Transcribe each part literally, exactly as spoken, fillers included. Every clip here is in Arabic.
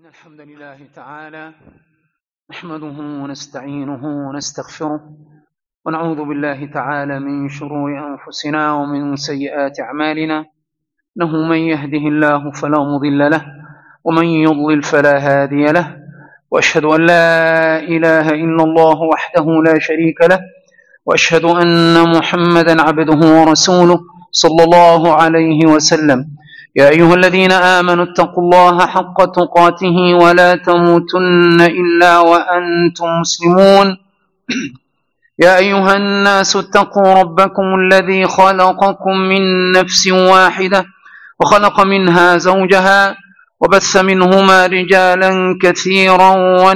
الحمد لله تعالى نحمده ونستعينه ونستغفره ونعوذ بالله تعالى من شرور أنفسنا ومن سيئات أعمالنا، إنه من يهده الله فلا مضل له ومن يضلل فلا هادي له، وأشهد أن لا إله إلا الله وحده لا شريك له، وأشهد أن محمدا عبده ورسوله صلى الله عليه وسلم. يا أيها الذين آمنوا اتقوا الله حق تقاته ولا تموتن إلا وأنتم مسلمون. يا أيها الناس اتقوا ربكم الذي خلقكم من نفس واحدة وخلق منها زوجها وبث منهما رجالا كثيرا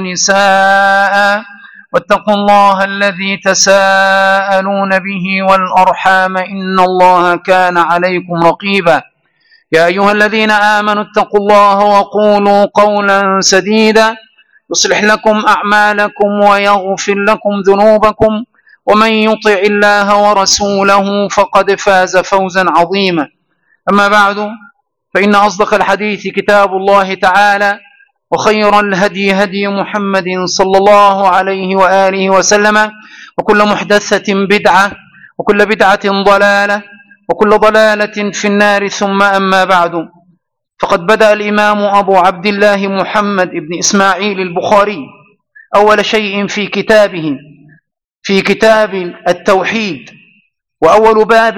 ونساء، واتقوا الله الذي تساءلون به والأرحام إن الله كان عليكم رقيبا. يا أيها الذين آمنوا اتقوا الله وقولوا قولا سديدا يصلح لكم أعمالكم ويغفر لكم ذنوبكم، ومن يطع الله ورسوله فقد فاز فوزا عظيما. أما بعد، فإن أصدق الحديث كتاب الله تعالى، وخير الهدي هدي محمد صلى الله عليه وآله وسلم، وكل محدثة بدعة وكل بدعة ضلالة وكل ضلالة في النار. ثم أما بعد، فقد بدأ الإمام أبو عبد الله محمد بن إسماعيل البخاري أول شيء في كتابه في كتاب التوحيد، وأول باب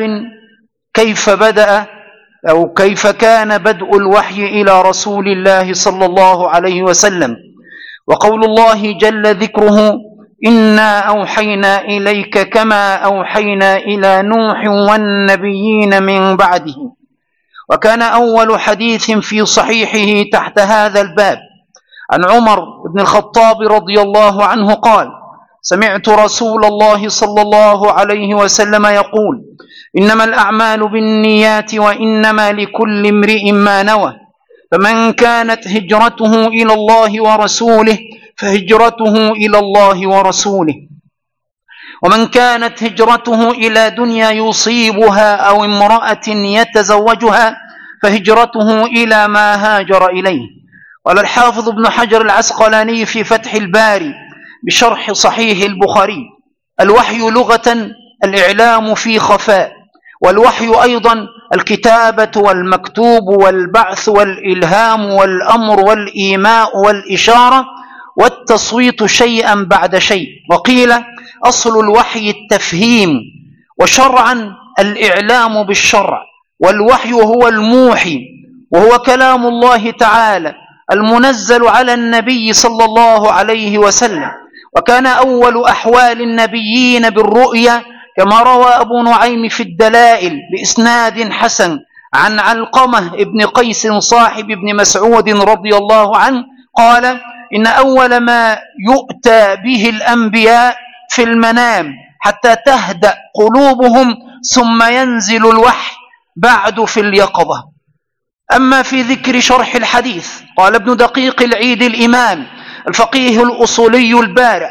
كيف بدأ أو كيف كان بدء الوحي إلى رسول الله صلى الله عليه وسلم، وقول الله جل ذكره: إنا أوحينا إليك كما أوحينا إلى نوح والنبيين من بعده. وكان أول حديث في صحيحه تحت هذا الباب عن عمر بن الخطاب رضي الله عنه قال: سمعت رسول الله صلى الله عليه وسلم يقول: إنما الأعمال بالنيات وإنما لكل امرئ ما نوى، فمن كانت هجرته إلى الله ورسوله فهجرته إلى الله ورسوله، ومن كانت هجرته إلى دنيا يصيبها أو امرأة يتزوجها فهجرته إلى ما هاجر إليه. قال الحافظ ابن حجر العسقلاني في فتح الباري بشرح صحيح البخاري: الوحي لغة الإعلام في خفاء، والوحي أيضا الكتابة والمكتوب والبعث والإلهام والأمر والإيماء والإشارة والتصويت شيئا بعد شيء. وقيل أصل الوحي التفهيم، وشرعا الإعلام بالشرع، والوحي هو الموحي، وهو كلام الله تعالى المنزل على النبي صلى الله عليه وسلم. وكان أول أحوال النبيين بالرؤيا، كما روى أبو نعيم في الدلائل بإسناد حسن عن علقمة ابن قيس صاحب ابن مسعود رضي الله عنه قال: إن أول ما يؤتى به الأنبياء في المنام حتى تهدأ قلوبهم، ثم ينزل الوحي بعد في اليقظة. أما في ذكر شرح الحديث، قال ابن دقيق العيد الإمام الفقيه الأصولي البارع: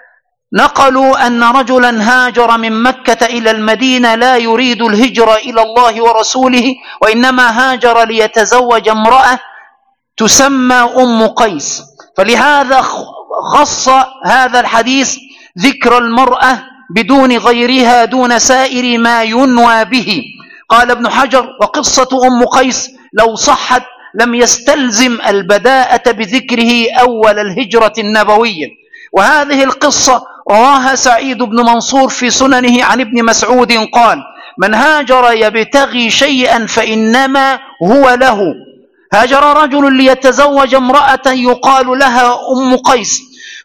نقلوا أن رجلا هاجر من مكة إلى المدينة لا يريد الهجرة إلى الله ورسوله، وإنما هاجر ليتزوج امرأة تسمى أم قيس، فلهذا خص هذا الحديث ذكر المرأة بدون غيرها دون سائر ما ينوى به. قال ابن حجر: وقصة أم قيس لو صحت لم يستلزم البداءة بذكره أول الهجرة النبوية. وهذه القصة رواها سعيد بن منصور في سننه عن ابن مسعود قال: من هاجر يبتغي شيئا فإنما هو له. هاجر رجل ليتزوج امرأة يقال لها أم قيس،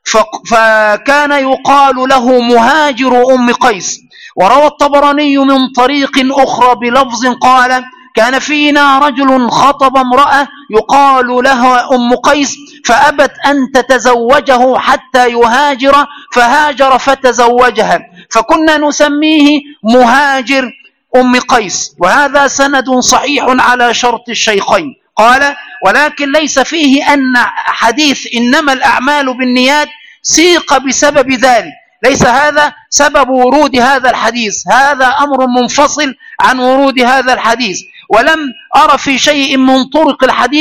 فكان يقال له مهاجر أم قيس. وروى الطبراني من طريق أخرى بلفظ قال: كان فينا رجل خطب امرأة يقال لها أم قيس فأبت أن تتزوجه حتى يهاجر، فهاجر فتزوجها، فكنا نسميه مهاجر أم قيس. وهذا سند صحيح على شرط الشيخين. قال: ولكن ليس فيه أن حديث إنما الأعمال بالنيات سيق بسبب ذلك، ليس هذا سبب ورود هذا الحديث، هذا أمر منفصل عن ورود هذا الحديث. ولم أرى في شيء من طرق الحديث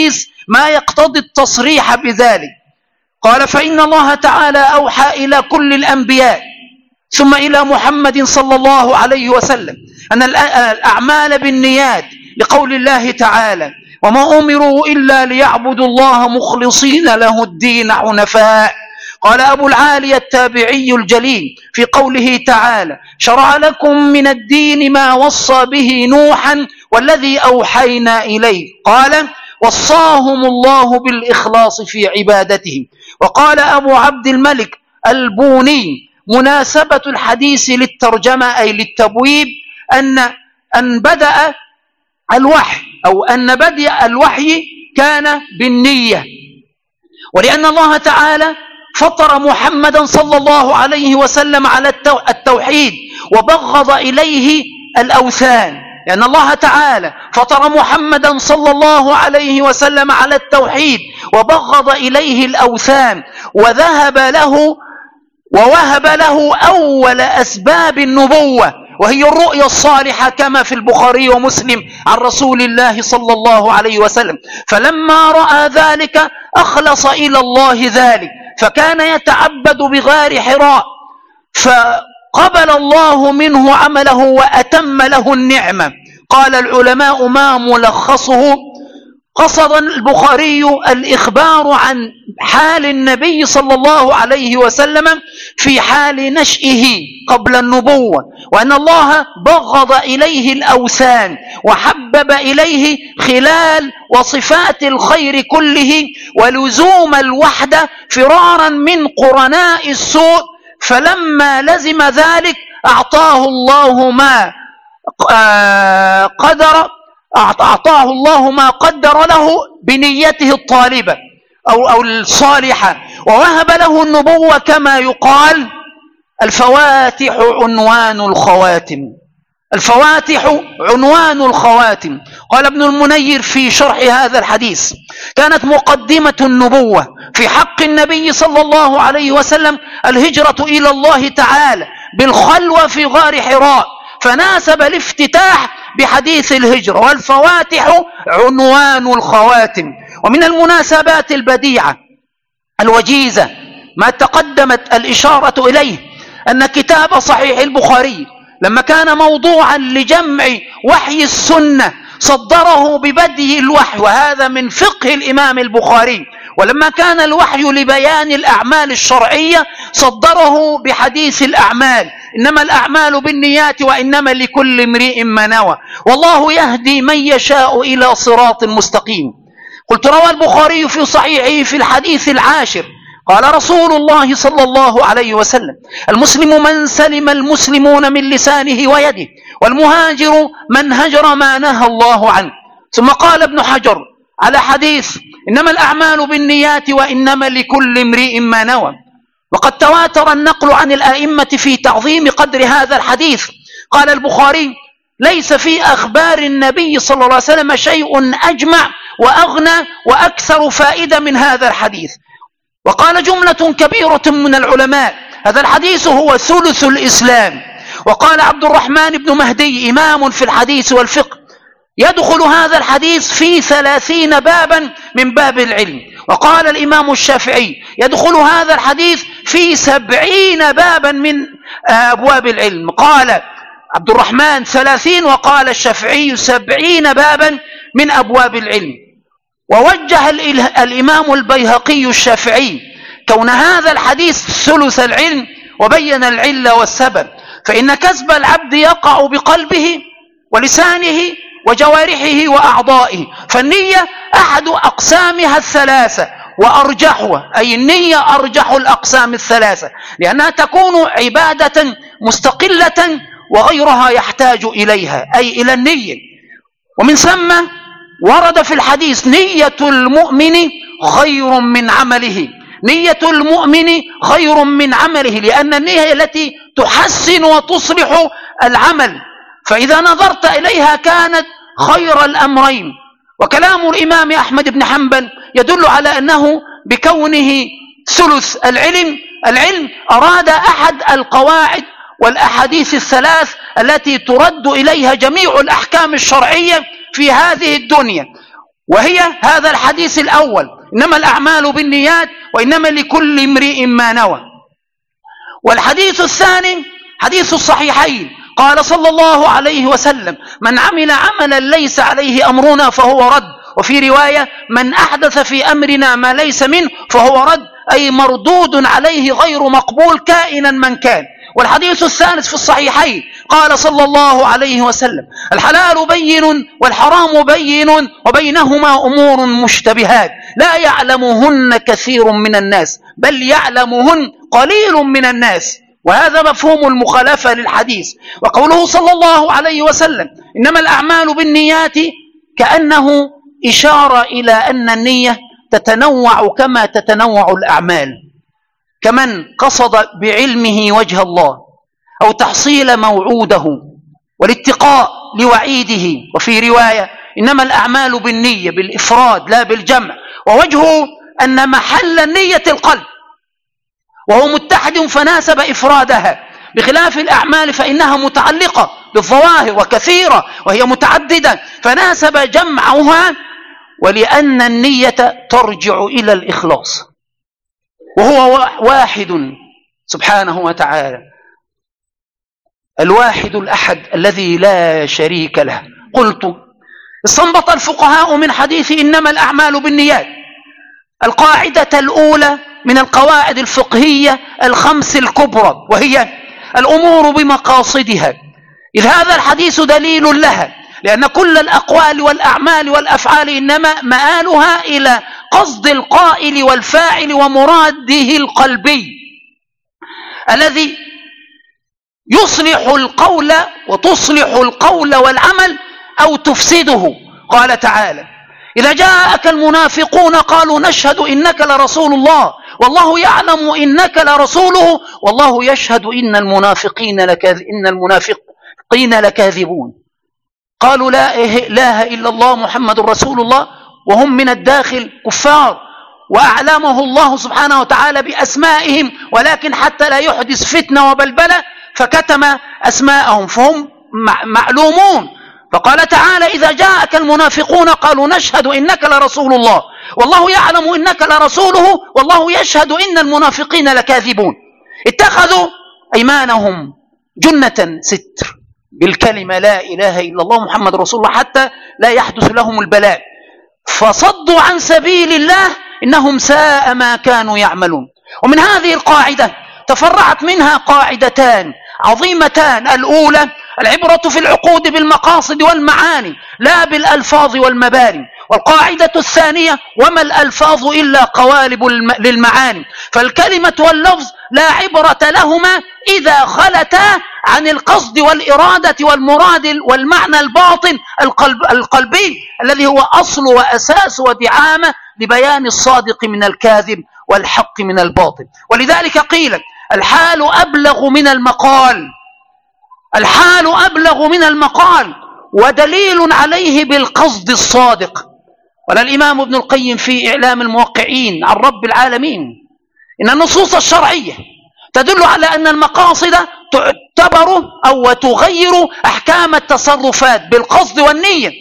ما يقتضي التصريح بذلك. قال فإن الله تعالى أوحى إلى كل الأنبياء ثم إلى محمد صلى الله عليه وسلم أن الأعمال بالنيات، لقول الله تعالى وما أمروا إلا ليعبدوا الله مخلصين له الدين حنفاء. قال أبو العالي التابعي الجليل في قوله تعالى شرع لكم من الدين ما وصى به نوحا والذي أوحينا إليه، قال وصاهم الله بالإخلاص في عبادته. وقال أبو عبد الملك البوني مناسبة الحديث للترجمة أي للتبويب أن أن بدأ الوحي أو أن بدء الوحي كان بالنية، ولأن الله تعالى فطر محمدا صلى الله عليه وسلم على التوحيد وبغض إليه الأوثان، لأن الله تعالى فطر محمدا صلى الله عليه وسلم على التوحيد وبغض إليه الأوثان، وذهب له ووهب له أول أسباب النبوة وهي الرؤيا الصالحة كما في البخاري ومسلم عن رسول الله صلى الله عليه وسلم. فلما رأى ذلك أخلص إلى الله ذلك، فكان يتعبد بغار حراء، فقبل الله منه عمله وأتم له النعمة. قال العلماء ما ملخصه؟ قصد البخاري الإخبار عن حال النبي صلى الله عليه وسلم في حال نشئه قبل النبوة، وأن الله بغض إليه الأوثان وحبب إليه خلال وصفات الخير كله ولزوم الوحدة فرارا من قرناء السوء، فلما لزم ذلك أعطاه الله ما قدر أعطاه الله ما قدر له بنيته الطالبة أو, أو الصالحة، ووهب له النبوة كما يقال الفواتح عنوان الخواتم. الفواتح عنوان الخواتم. قال ابن المنير في شرح هذا الحديث كانت مقدمة النبوة في حق النبي صلى الله عليه وسلم الهجرة إلى الله تعالى بالخلوة في غار حراء، فناسب الافتتاح بحديث الهجرة، والفواتح عنوان الخواتم. ومن المناسبات البديعة الوجيزة ما تقدمت الإشارة إليه أن كتاب صحيح البخاري لما كان موضوعا لجمع وحي السنة صدره ببدء الوحي، وهذا من فقه الإمام البخاري، ولما كان الوحي لبيان الأعمال الشرعية صدره بحديث الأعمال إنما الأعمال بالنيات وإنما لكل امرئ ما نوى والله يهدي من يشاء إلى صراط مستقيم. قلت روى البخاري في صحيحه في الحديث العاشر قال رسول الله صلى الله عليه وسلم المسلم من سلم المسلمون من لسانه ويده، والمهاجر من هجر ما نهى الله عنه. ثم قال ابن حجر على حديث إنما الأعمال بالنيات وإنما لكل امرئ ما نوى، وقد تواتر النقل عن الآئمة في تعظيم قدر هذا الحديث. قال البخاري ليس في أخبار النبي صلى الله عليه وسلم شيء أجمع وأغنى وأكثر فائدة من هذا الحديث. وقال جملة كبيرة من العلماء هذا الحديث هو ثلث الإسلام. وقال عبد الرحمن بن مهدي إمام في الحديث والفقه يدخل هذا الحديث في ثلاثين بابا من باب العلم. وقال الإمام الشافعي يدخل هذا الحديث في سبعين بابا من أبواب العلم. قال عبد الرحمن ثلاثين وقال الشافعي سبعين بابا من أبواب العلم. ووجه الإمام البيهقي الشافعي كون هذا الحديث ثلث العلم وبين العلة والسبب، فإن كسب العبد يقع بقلبه ولسانه وجوارحه وأعضائه، فالنية أحد أقسامها الثلاثة وأرجحها، أي النية أرجح الأقسام الثلاثة لأنها تكون عبادة مستقلة وغيرها يحتاج إليها أي إلى النية. ومن ثم ورد في الحديث نية المؤمن خير من عمله، نية المؤمن خير من عمله، لأن النية التي تحسن وتصلح العمل، فإذا نظرت إليها كانت خير الأمرين. وكلام الإمام أحمد بن حنبل يدل على أنه بكونه ثلث العلم العلم أراد أحد القواعد والأحاديث الثلاث التي ترد إليها جميع الأحكام الشرعية في هذه الدنيا. وهي هذا الحديث الأول: إنما الأعمال بالنيات وإنما لكل امرئ ما نوى. والحديث الثاني حديث الصحيحين، قال صلى الله عليه وسلم: من عمل عملا ليس عليه أمرنا فهو رد. وفي رواية: من أحدث في أمرنا ما ليس منه فهو رد، أي مردود عليه غير مقبول كائنا من كان. والحديث الثالث في الصحيحين، قال صلى الله عليه وسلم: الحلال بين والحرام بين وبينهما أمور مشتبهات لا يعلمهن كثير من الناس بل يعلمهن قليل من الناس. وهذا مفهوم المخالفة للحديث. وقوله صلى الله عليه وسلم: إنما الأعمال بالنيات، كأنه إشارة إلى أن النية تتنوع كما تتنوع الأعمال، كمن قصد بعلمه وجه الله أو تحصيل موعوده والاتقاء لوعيده. وفي رواية: إنما الأعمال بالنية، بالإفراد لا بالجمع، ووجهه أن محل النية القلب، وهو متحد فناسب إفرادها، بخلاف الأعمال فإنها متعلقة بالظواهر وكثيرة وهي متعددة، فناسب جمعها، ولأن النية ترجع إلى الإخلاص، وهو واحد سبحانه وتعالى، الواحد الأحد الذي لا شريك له. قلت: استنبط الفقهاء من حديث إنما الأعمال بالنيات القاعدة الأولى من القواعد الفقهية الخمس الكبرى، وهي الأمور بمقاصدها، إذ هذا الحديث دليل لها، لأن كل الأقوال والأعمال والأفعال إنما مآلها إلى قصد القائل والفاعل ومراده القلبي الذي يصلح القول وتصلح القول والعمل أو تفسده. قال تعالى: إذا جاءك المنافقون قالوا نشهد إنك لرسول الله والله يعلم إنك لرسوله والله يشهد إن المنافقين لكاذ إن المنافقين لكاذبون. قالوا لا إله إلا الله محمد رسول الله وهم من الداخل كفار، وأعلمه الله سبحانه وتعالى بأسمائهم، ولكن حتى لا يحدث فتنة وبلبلة فكتم أسماءهم، فهم معلومون. فقال تعالى: إذا جاءك المنافقون قالوا نشهد إنك لرسول الله والله يعلم إنك لرسوله والله يشهد إن المنافقين لكاذبون. اتخذوا أيمانهم جنة ستر بالكلمة لا إله إلا الله محمد رسول الله حتى لا يحدث لهم البلاء، فصدوا عن سبيل الله إنهم ساء ما كانوا يعملون. ومن هذه القاعدة تفرعت منها قاعدتان عظيمتان: الأولى العبرة في العقود بالمقاصد والمعاني لا بالألفاظ والمباني، والقاعدة الثانية: وما الألفاظ إلا قوالب للمعاني، فالكلمة واللفظ لا عبرة لهما إذا خلتا عن القصد والإرادة والمراد والمعنى الباطن القلب القلبي الذي هو أصل وأساس ودعامة لبيان الصادق من الكاذب والحق من الباطل. ولذلك قيل: الحال أبلغ من المقال، الحال أبلغ من المقال، ودليل عليه بالقصد الصادق. قال الإمام ابن القيم في إعلام الموقعين عن رب العالمين: إن النصوص الشرعية تدل على أن المقاصد تعتبر أو تغير أحكام التصرفات بالقصد والنية،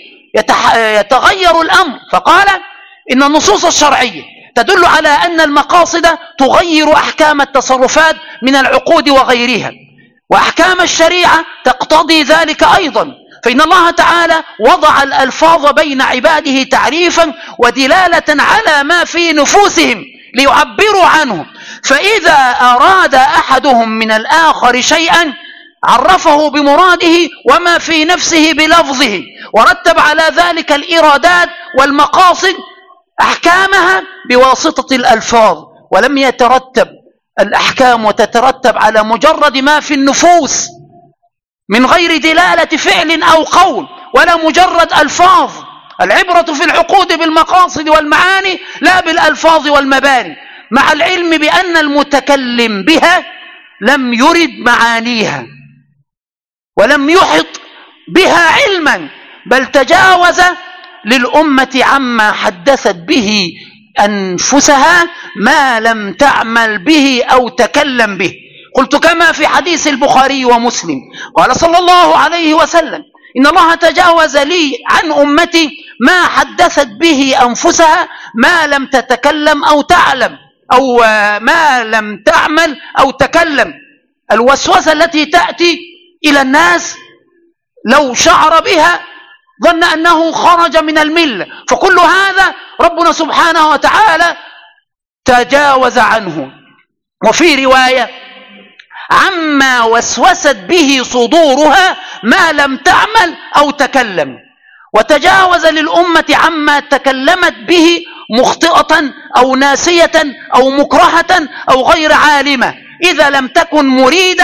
يتغير الأمر. فقال: إن النصوص الشرعية تدل على أن المقاصد تغير أحكام التصرفات من العقود وغيرها، وأحكام الشريعة تقتضي ذلك أيضا، فإن الله تعالى وضع الألفاظ بين عباده تعريفا ودلالة على ما في نفوسهم ليعبروا عنه، فإذا أراد أحدهم من الآخر شيئا عرفه بمراده وما في نفسه بلفظه، ورتب على ذلك الإرادات والمقاصد أحكامها بواسطة الألفاظ، ولم يترتب الأحكام وتترتب على مجرد ما في النفوس من غير دلالة فعل أو قول ولا مجرد ألفاظ. العبرة في العقود بالمقاصد والمعاني لا بالألفاظ والمباني، مع العلم بأن المتكلم بها لم يرد معانيها ولم يحط بها علما، بل تجاوز للأمة عما حدثت به أنفسها ما لم تعمل به أو تكلم به. قلت: كما في حديث البخاري ومسلم، قال صلى الله عليه وسلم: إن الله تجاوز لي عن أمتي ما حدثت به أنفسها ما لم تتكلم أو تعلم، أو ما لم تعمل أو تكلم. الوسوسة التي تأتي إلى الناس لو شعر بها ظن أنه خرج من الملة، فكل هذا ربنا سبحانه وتعالى تجاوز عنه. وفي رواية عما وسوست به صدورها ما لم تعمل أو تكلم، وتجاوز للأمة عما تكلمت به مخطئة أو ناسية أو مكرهة أو غير عالمة، إذا لم تكن مريدة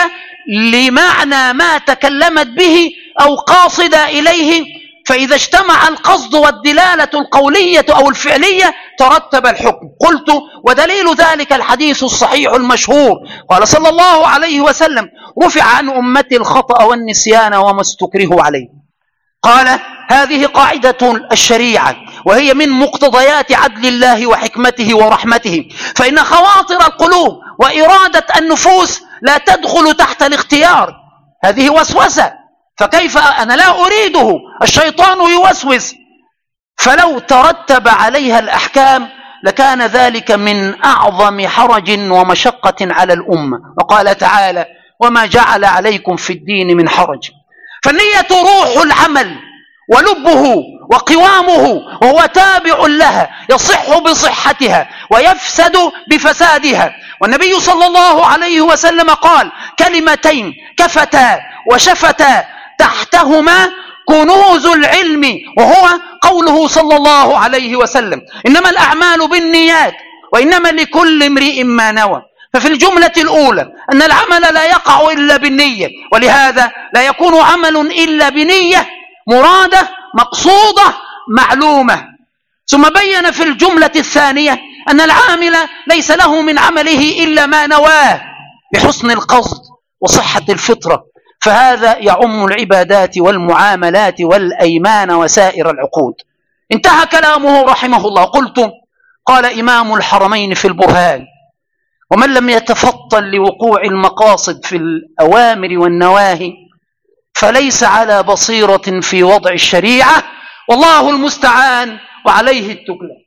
لمعنى ما تكلمت به أو قاصدة إليه، فإذا اجتمع القصد والدلالة القولية أو الفعلية ترتب الحكم. قلت ودليل ذلك الحديث الصحيح المشهور، قال صلى الله عليه وسلم: رفع عن أمتي الخطأ والنسيان وما استكرهوا عليه. قال: هذه قاعدة الشريعة، وهي من مقتضيات عدل الله وحكمته ورحمته، فإن خواطر القلوب وإرادة النفوس لا تدخل تحت الاختيار. هذه وسوسة، فكيف أنا لا أريده، الشيطان يوسوس، فلو ترتب عليها الأحكام لكان ذلك من أعظم حرج ومشقة على الأمة. وقال تعالى: وما جعل عليكم في الدين من حرج. فالنية روح العمل ولبه وقوامه، وهو تابع لها، يصح بصحتها ويفسد بفسادها. والنبي صلى الله عليه وسلم قال: كلمتين كفتا وشفتا تحتهما كنوز العلم، وهو قوله صلى الله عليه وسلم: إنما الأعمال بالنيات وإنما لكل امرئ ما نوى. ففي الجملة الأولى أن العمل لا يقع إلا بالنية، ولهذا لا يكون عمل إلا بنية مرادة مقصودة معلومة. ثم بين في الجملة الثانية أن العامل ليس له من عمله إلا ما نواه بحسن القصد وصحة الفطرة، فهذا يعم العبادات والمعاملات والأيمان وسائر العقود. انتهى كلامه رحمه الله. قلت: قال إمام الحرمين في البرهان: ومن لم يتفطن لوقوع المقاصد في الأوامر والنواهي فليس على بصيرة في وضع الشريعة، والله المستعان وعليه التكلان.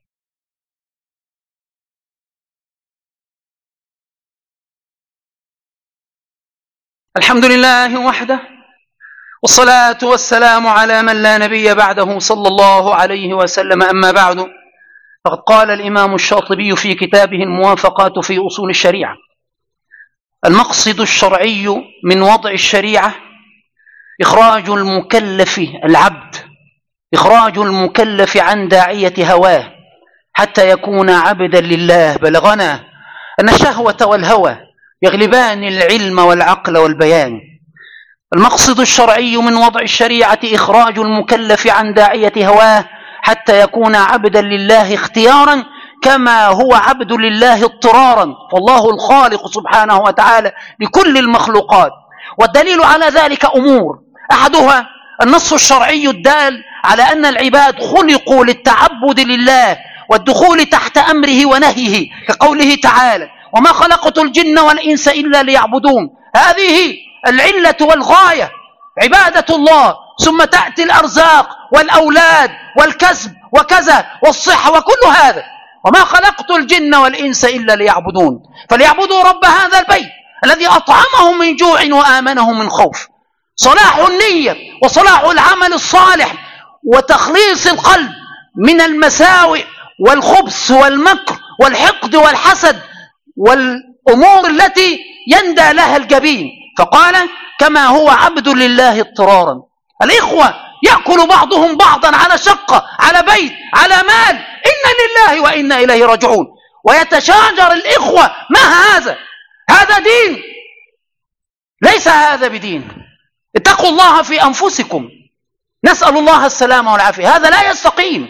الحمد لله وحده، والصلاة والسلام على من لا نبي بعده صلى الله عليه وسلم. أما بعد، فقد قال الإمام الشاطبي في كتابه الموافقات في أصول الشريعة: المقصد الشرعي من وضع الشريعة إخراج المكلف العبد إخراج المكلف عن داعية هواه حتى يكون عبدا لله. بلغنا أن الشهوة والهوى يغلبان العلم والعقل والبيان. المقصد الشرعي من وضع الشريعة إخراج المكلف عن داعية هواه حتى يكون عبدا لله اختيارا كما هو عبد لله اضطرارا، فالله الخالق سبحانه وتعالى لكل المخلوقات. والدليل على ذلك أمور: أحدها النص الشرعي الدال على أن العباد خلقوا للتعبد لله والدخول تحت أمره ونهيه، كقوله تعالى: وما خلقت الجن والإنس إلا ليعبدون. هذه العلة والغاية، عبادة الله، ثم تأتي الأرزاق والأولاد والكسب وكذا والصحة وكل هذا. وما خلقت الجن والإنس إلا ليعبدون، فليعبدوا رب هذا البيت الذي أطعمهم من جوع وآمنهم من خوف. صلاح النية وصلاح العمل الصالح وتخليص القلب من المساوئ والخبث والمكر والحقد والحسد والأمور التي يندى لها الجبين. فقال: كما هو عبد لله اضطرارا. الإخوة يأكل بعضهم بعضا على شقة، على بيت، على مال، إنا لله وإنا إليه راجعون، ويتشاجر الإخوة. ما هذا؟ هذا دين؟ ليس هذا بدين. اتقوا الله في أنفسكم، نسأل الله السلامة والعافية. هذا لا يستقيم.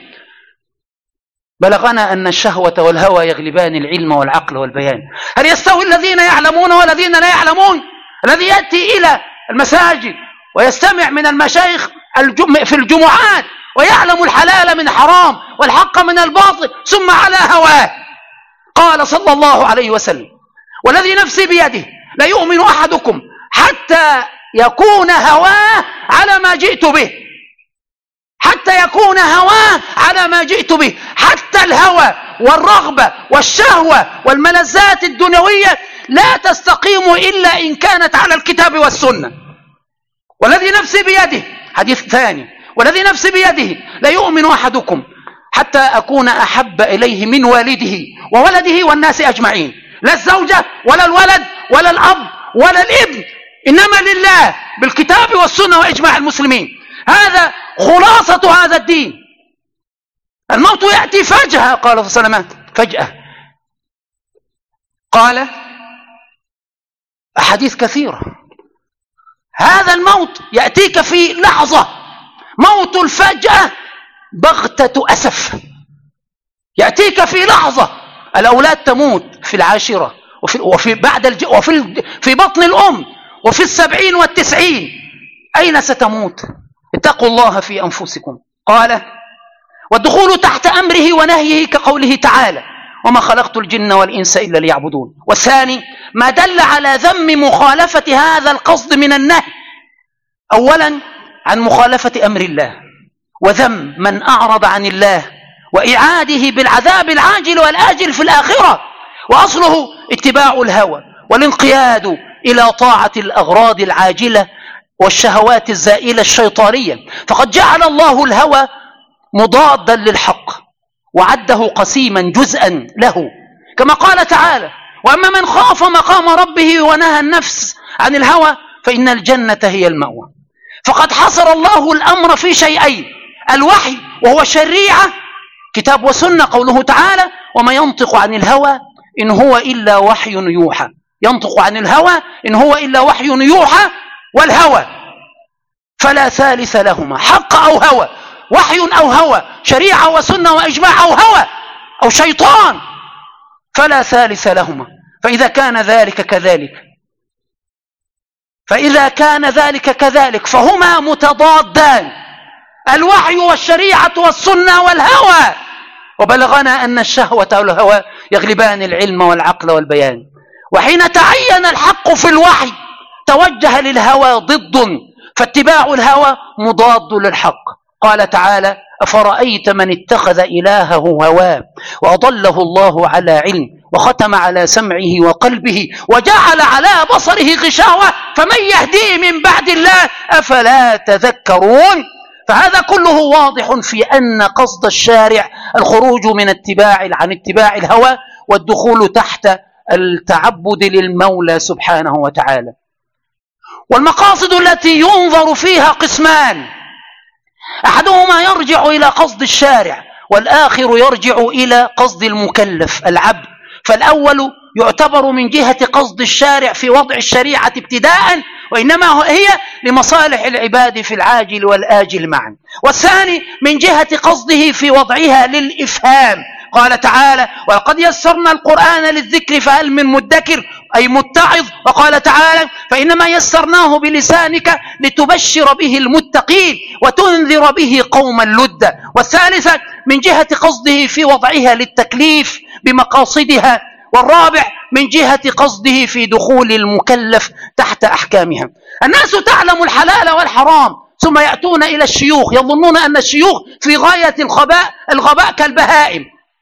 بلغنا أن الشهوة والهوى يغلبان العلم والعقل والبيان. هل يستوي الذين يعلمون والذين لا يعلمون؟ الذي يأتي إلى المساجد ويستمع من المشايخ في الجمعات ويعلم الحلال من حرام والحق من الباطل ثم على هواه. قال صلى الله عليه وسلم: والذي نفسي بيده لا يؤمن أحدكم حتى يكون هواه على ما جئت به، حتى حتى يكون هواه على ما جئت به. حتى الهوى والرغبة والشهوة والملذات الدنيوية لا تستقيم إلا إن كانت على الكتاب والسنة. والذي نفسي بيده، حديث ثاني، والذي نفسي بيده لا يؤمن أحدكم حتى أكون أحب إليه من والده وولده والناس أجمعين. لا الزوجة ولا الولد ولا الأب ولا الابن، إنما لله بالكتاب والسنة وإجماع المسلمين. هذا خلاصة هذا الدين. الموت يأتي فجأة، قال صلى الله عليه وسلم فجأة. قال أحاديث كثيرة، هذا الموت يأتيك في لحظة، موت الفجأة بغتة أسف، يأتيك في لحظة. الأولاد تموت في العاشرة وفي, وفي بعد الج... وفي في بطن الأم وفي السبعين والتسعين. أين ستموت؟ اتقوا الله في أنفسكم. قال والدخول تحت أمره ونهيه كقوله تعالى وما خلقت الجن والإنس إلا ليعبدون. والثاني ما دل على ذم مخالفة هذا القصد من النهي، أولا عن مخالفة أمر الله، وذم من أعرض عن الله، وإعاده بالعذاب العاجل والآجل في الآخرة. وأصله اتباع الهوى والانقياد إلى طاعة الأغراض العاجلة والشهوات الزائلة الشيطانية. فقد جعل الله الهوى مضادا للحق وعده قسيما جزءا له، كما قال تعالى وأما من خاف مقام ربه ونهى النفس عن الهوى فإن الجنة هي المأوى. فقد حصر الله الأمر في شيئين: الوحي وهو شريعة كتاب وسنة، قوله تعالى وما ينطق عن الهوى إن هو إلا وحي يوحى. ينطق عن الهوى إن هو إلا وحي يوحى، والهوى فلا ثالث لهما، حق أو هوى، وحي أو هوى، شريعة وسنة وإجماع أو هوى أو شيطان، فلا ثالث لهما. فإذا كان ذلك كذلك فإذا كان ذلك كذلك فهما متضادان، الوحي والشريعة والسنة والهوى. وبلغنا أن الشهوة والهوى يغلبان العلم والعقل والبيان. وحين تعين الحق في الوحي توجه للهوى ضد، فاتباع الهوى مضاد للحق. قال تعالى أفرأيت من اتخذ إلهه هواه وأضله الله على علم وختم على سمعه وقلبه وجعل على بصره غشاوة فمن يهديه من بعد الله أفلا تذكرون. فهذا كله واضح في أن قصد الشارع الخروج من اتباع عن اتباع الهوى والدخول تحت التعبد للمولى سبحانه وتعالى. والمقاصد التي ينظر فيها قسمان: أحدهما يرجع إلى قصد الشارع، والآخر يرجع إلى قصد المكلف العبد. فالأول يعتبر من جهة قصد الشارع في وضع الشريعة ابتداء، وإنما هي لمصالح العباد في العاجل والآجل معا. والثاني من جهة قصده في وضعها للإفهام. قال تعالى ولقد يسرنا القرآن للذكر فهل من مدكر، أي متعظ. وقال تعالى فإنما يسرناه بلسانك لتبشر به المتقين وتنذر به قوما لدا. والثالثة من جهة قصده في وضعها للتكليف بمقاصدها. والرابع من جهة قصده في دخول المكلف تحت أحكامها. الناس تعلم الحلال والحرام ثم يأتون إلى الشيوخ يظنون أن الشيوخ في غاية الغباء الغباء كالبهائم،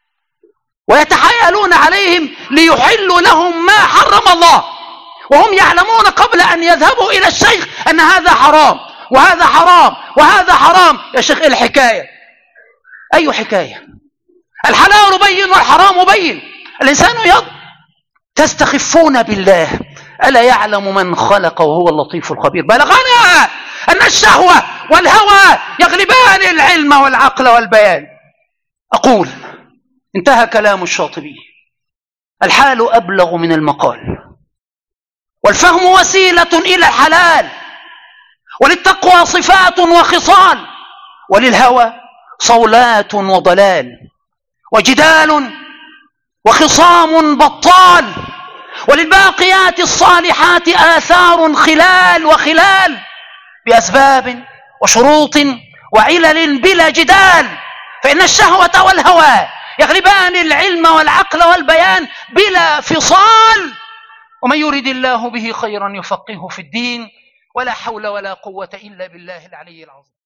ويتحايلون عليهم ليحلوا لهم ما حرم الله، وهم يعلمون قبل أن يذهبوا إلى الشيخ أن هذا حرام وهذا حرام وهذا حرام. يا شيخ إيه الحكاية؟ أي حكاية؟ الحلال بين والحرام بين. الإنسان يض تستخفون بالله ألا يعلم من خلق وهو اللطيف الخبير. بلغنا أن الشهوة والهوى يغلبان العلم والعقل والبيان. أقول انتهى كلام الشاطبي: الحال أبلغ من المقال، والفهم وسيلة إلى الحلال، وللتقوى صفات وخصال، وللهوى صولات وضلال، وجدال وخصام بطال، وللباقيات الصالحات آثار خلال وخلال بأسباب وشروط وعلل بلا جدال. فإن الشهوة والهوى يغلبان العلم والعقل والبيان بلا فصال. ومن يريد الله به خيرا يفقهه في الدين، ولا حول ولا قوة إلا بالله العلي العظيم.